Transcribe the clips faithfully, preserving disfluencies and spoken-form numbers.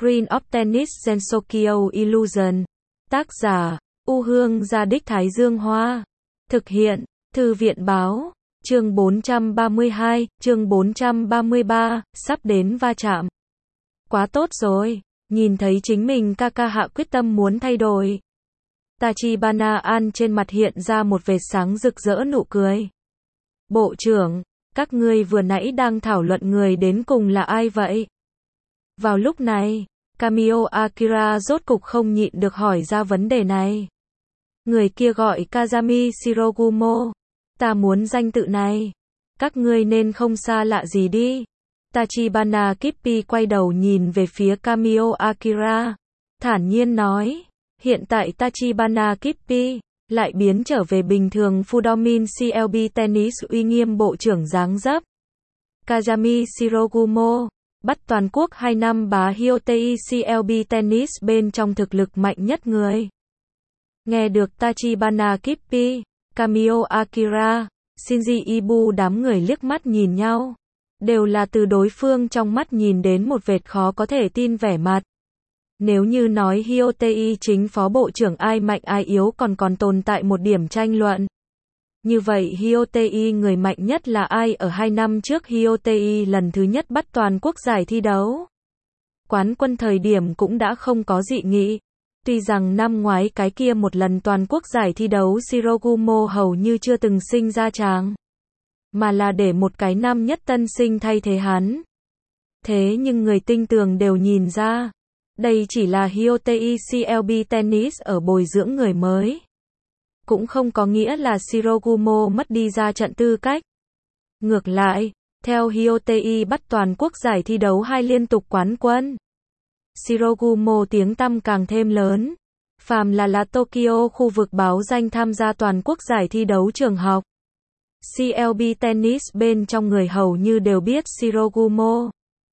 Screen of Tennis Gensokyo Illusion. Tác giả, U Hương Gia Đích Thái Dương Hoa. Thực hiện, Thư viện Báo. Chương bốn trăm ba mươi hai, chương bốn trăm ba mươi ba, sắp đến va chạm. Quá tốt rồi, nhìn thấy chính mình ca ca hạ quyết tâm muốn thay đổi. Tachibana An trên mặt hiện ra một vệt sáng rực rỡ nụ cười. Bộ trưởng, các ngươi vừa nãy đang thảo luận người đến cùng là ai vậy? Vào lúc này, Kamio Akira rốt cục không nhịn được hỏi ra vấn đề này. Người kia gọi Kazami Shirogumo. Ta muốn danh tự này. Các ngươi nên không xa lạ gì đi. Tachibana Kippi quay đầu nhìn về phía Kamio Akira. Thản nhiên nói. Hiện tại Tachibana Kippi lại biến trở về bình thường Fudomin xê lờ bê Tennis uy nghiêm bộ trưởng dáng dấp. Kazami Shirogumo, bắt toàn quốc hai năm bá Hyotei xê lờ bê Tennis bên trong thực lực mạnh nhất người. Nghe được Tachibana Kippi, Kamio Akira, Shinji Ibu đám người liếc mắt nhìn nhau. Đều là từ đối phương trong mắt nhìn đến một vệt khó có thể tin vẻ mặt. Nếu như nói Hyotei chính phó bộ trưởng ai mạnh ai yếu còn còn tồn tại một điểm tranh luận. Như vậy Hyotei người mạnh nhất là ai? Ở hai năm trước Hyotei lần thứ nhất bắt toàn quốc giải thi đấu. Quán quân thời điểm cũng đã không có dị nghị. Tuy rằng năm ngoái cái kia một lần toàn quốc giải thi đấu Shirogumo hầu như chưa từng sinh ra tràng. Mà là để một cái năm nhất tân sinh thay thế hắn. Thế nhưng người tinh tường đều nhìn ra. Đây chỉ là Hyotei xê lờ bê Tennis ở bồi dưỡng người mới. Cũng không có nghĩa là Shirogumo mất đi ra trận tư cách. Ngược lại, theo Hyotei bắt toàn quốc giải thi đấu hai liên tục quán quân. Shirogumo tiếng tăm càng thêm lớn. Phàm là là Tokyo khu vực báo danh tham gia toàn quốc giải thi đấu trường học. xê lờ bê Tennis bên trong người hầu như đều biết Shirogumo.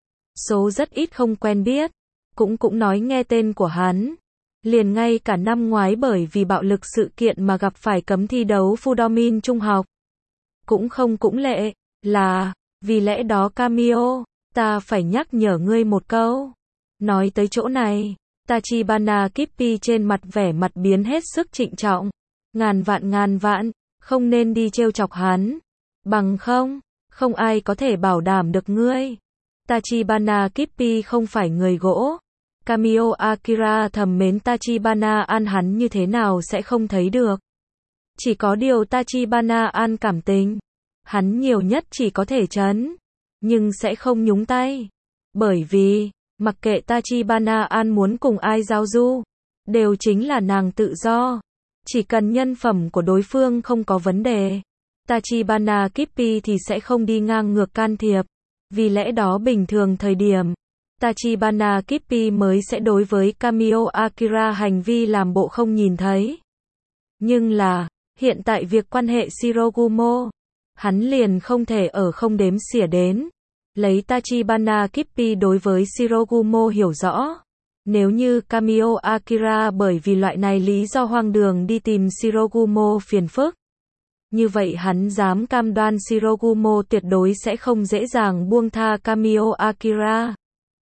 Số rất ít không quen biết. Cũng cũng nói nghe tên của hắn. Liền ngay cả năm ngoái bởi vì bạo lực sự kiện mà gặp phải cấm thi đấu Fudomin trung học. Cũng không cũng lệ, là, vì lẽ đó Kamio, ta phải nhắc nhở ngươi một câu. Nói tới chỗ này, Tachibana Kippi trên mặt vẻ mặt biến hết sức trịnh trọng. Ngàn vạn ngàn vạn, không nên đi trêu chọc hắn. Bằng không, không ai có thể bảo đảm được ngươi. Tachibana Kippi không phải người gỗ. Kamio Akira thầm mến Tachibana An hắn như thế nào sẽ không thấy được. Chỉ có điều Tachibana An cảm tình. Hắn nhiều nhất chỉ có thể trấn. Nhưng sẽ không nhúng tay. Bởi vì, mặc kệ Tachibana An muốn cùng ai giao du. Đều chính là nàng tự do. Chỉ cần nhân phẩm của đối phương không có vấn đề. Tachibana Kippi thì sẽ không đi ngang ngược can thiệp. Vì lẽ đó bình thường thời điểm. Tachibana Kippi mới sẽ đối với Kamio Akira hành vi làm bộ không nhìn thấy. Nhưng là, hiện tại việc quan hệ Shirogumo, hắn liền không thể ở không đếm xỉa đến. Lấy Tachibana Kippi đối với Shirogumo hiểu rõ. Nếu như Kamio Akira bởi vì loại này lý do hoang đường đi tìm Shirogumo phiền phức. Như vậy hắn dám cam đoan Shirogumo tuyệt đối sẽ không dễ dàng buông tha Kamio Akira.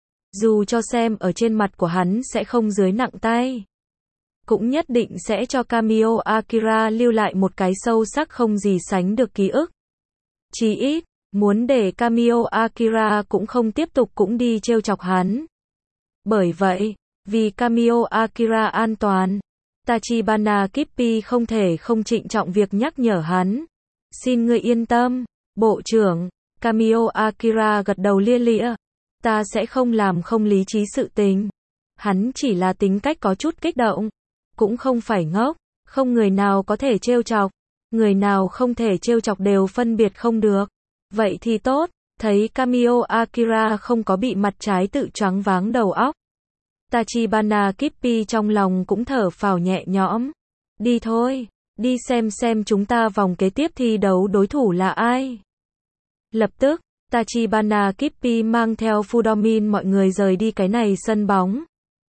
Dù cho xem ở trên mặt của hắn sẽ không dưới nặng tay. Cũng nhất định sẽ cho Kamio Akira lưu lại một cái sâu sắc không gì sánh được ký ức. Chí ít, muốn để Kamio Akira cũng không tiếp tục cũng đi trêu chọc hắn. Bởi vậy, vì Kamio Akira an toàn, Tachibana Kippi không thể không trịnh trọng việc nhắc nhở hắn. Xin ngươi yên tâm, bộ trưởng. Kamio Akira gật đầu lia lịa. Ta sẽ không làm không lý trí sự tình. Hắn chỉ là tính cách có chút kích động. Cũng không phải ngốc. Không người nào có thể trêu chọc. Người nào không thể trêu chọc đều phân biệt không được. Vậy thì tốt. Thấy Kamio Akira không có bị mặt trái tự choáng váng đầu óc. Tachibana Kippi trong lòng cũng thở phào nhẹ nhõm. Đi thôi. Đi xem xem chúng ta vòng kế tiếp thi đấu đối thủ là ai. Lập tức. Tachibana Kippi mang theo Fudomin mọi người rời đi cái này sân bóng.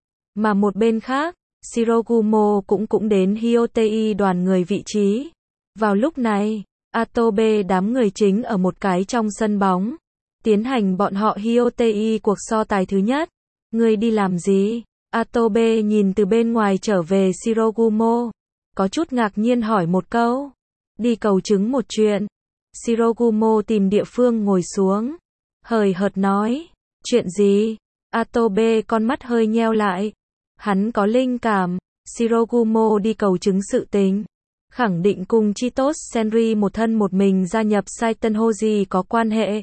Mà một bên khác, Shirogumo cũng cũng đến Hyotei đoàn người vị trí. Vào lúc này, Atobe đám người chính ở một cái trong sân bóng. Tiến hành bọn họ Hyotei cuộc so tài thứ nhất. Ngươi đi làm gì? Atobe nhìn từ bên ngoài trở về Shirogumo, có chút ngạc nhiên hỏi một câu. Đi cầu chứng một chuyện. Shirogumo tìm địa phương ngồi xuống, hời hợt nói. Chuyện gì? Atobe con mắt hơi nheo lại. Hắn có linh cảm, Shirogumo đi cầu chứng sự tình, khẳng định cùng Chitos Senri một thân một mình gia nhập Saiten Hoji có quan hệ.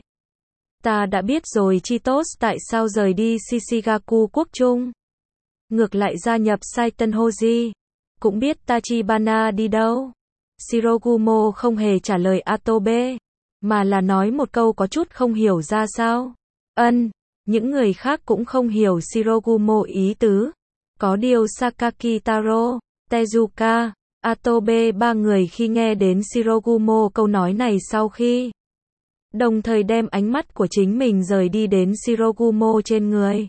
Ta đã biết rồi Chitos tại sao rời đi Shishigaku quốc trung, ngược lại gia nhập Saiten Hoji. Cũng biết Tachibana đi đâu. Shirogumo không hề trả lời Atobe, mà là nói một câu có chút không hiểu ra sao. Ân, những người khác cũng không hiểu Shirogumo ý tứ. Có điều Sakaki Taro, Tezuka, Atobe ba người khi nghe đến Shirogumo câu nói này sau khi đồng thời đem ánh mắt của chính mình rời đi đến Shirogumo trên người.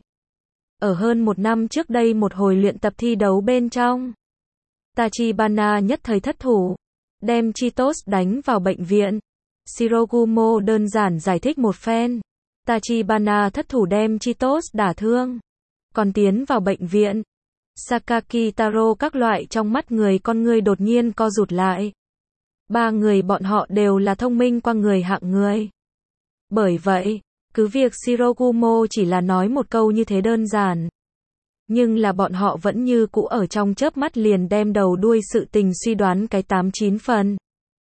Ở hơn một năm trước đây một hồi luyện tập thi đấu bên trong, Tachibana nhất thời thất thủ, đem Chitos đánh vào bệnh viện. Shirogumo đơn giản giải thích một phen. Tachibana thất thủ đem Chitos đả thương, còn tiến vào bệnh viện. Sakaki Taro các loại trong mắt người con người đột nhiên co rụt lại. Ba người bọn họ đều là thông minh qua người hạng người. Bởi vậy, cứ việc Shirogumo chỉ là nói một câu như thế đơn giản, nhưng là bọn họ vẫn như cũ ở trong chớp mắt liền đem đầu đuôi sự tình suy đoán cái tám chín phần.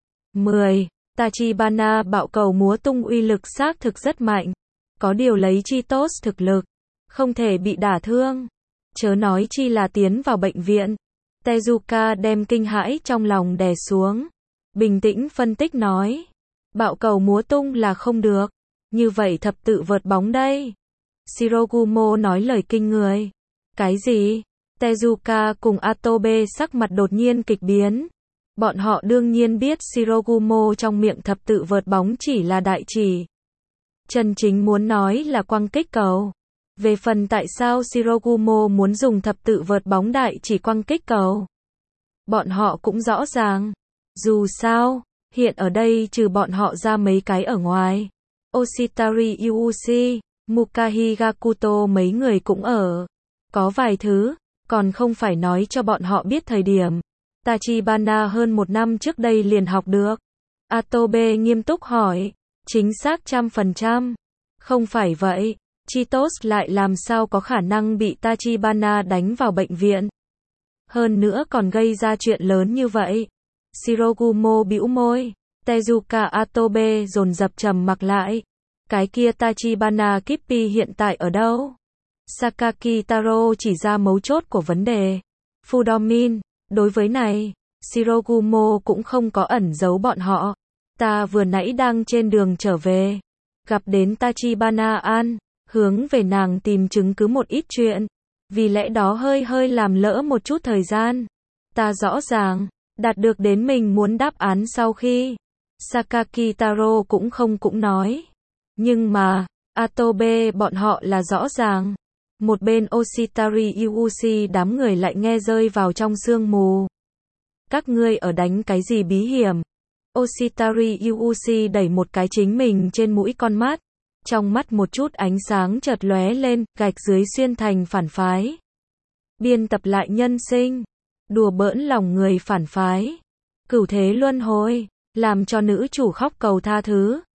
mười. Tachibana bạo cầu múa tung uy lực xác thực rất mạnh. Có điều lấy Chitos thực lực, không thể bị đả thương. Chớ nói chi là tiến vào bệnh viện. Tezuka đem kinh hãi trong lòng đè xuống. Bình tĩnh phân tích nói. Bạo cầu múa tung là không được. Như vậy thập tự vợt bóng đây. Shirogumo nói lời kinh người. Cái gì? Tezuka cùng Atobe sắc mặt đột nhiên kịch biến. Bọn họ đương nhiên biết Shirogumo trong miệng thập tự vợt bóng chỉ là đại chỉ. Chân chính muốn nói là quăng kích cầu. Về phần tại sao Shirogumo muốn dùng thập tự vợt bóng đại chỉ quăng kích cầu, bọn họ cũng rõ ràng. Dù sao, hiện ở đây trừ bọn họ ra mấy cái ở ngoài, Oshitari Yuuchi, Mukahi Gakuto mấy người cũng ở. Có vài thứ, còn không phải nói cho bọn họ biết thời điểm. Tachibana hơn một năm trước đây liền học được. Atobe nghiêm túc hỏi. Chính xác trăm phần trăm. Không phải vậy, Chitos lại làm sao có khả năng bị Tachibana đánh vào bệnh viện. Hơn nữa còn gây ra chuyện lớn như vậy. Shirogumo bĩu môi. Tezuka Atobe dồn dập trầm mặc lại. Cái kia Tachibana Kippi hiện tại ở đâu? Sakaki Taro chỉ ra mấu chốt của vấn đề. Fudomin, đối với này, Shirogumo cũng không có ẩn giấu bọn họ. Ta vừa nãy đang trên đường trở về, gặp đến Tachibana An, hướng về nàng tìm chứng cứ một ít chuyện, vì lẽ đó hơi hơi làm lỡ một chút thời gian. Ta rõ ràng, đạt được đến mình muốn đáp án sau khi. Sakaki Taro cũng không cũng nói. Nhưng mà, Atobe bọn họ là rõ ràng. Một bên Oshitari Yuuchi đám người lại nghe rơi vào trong sương mù. Các ngươi ở đánh cái gì bí hiểm? Oshitari Yuuchi đẩy một cái chính mình trên mũi con mắt. Trong mắt một chút ánh sáng chợt lóe lên, gạch dưới xuyên thành phản phái. Biên tập lại nhân sinh. Đùa bỡn lòng người phản phái. Cửu thế luân hồi. Làm cho nữ chủ khóc cầu tha thứ.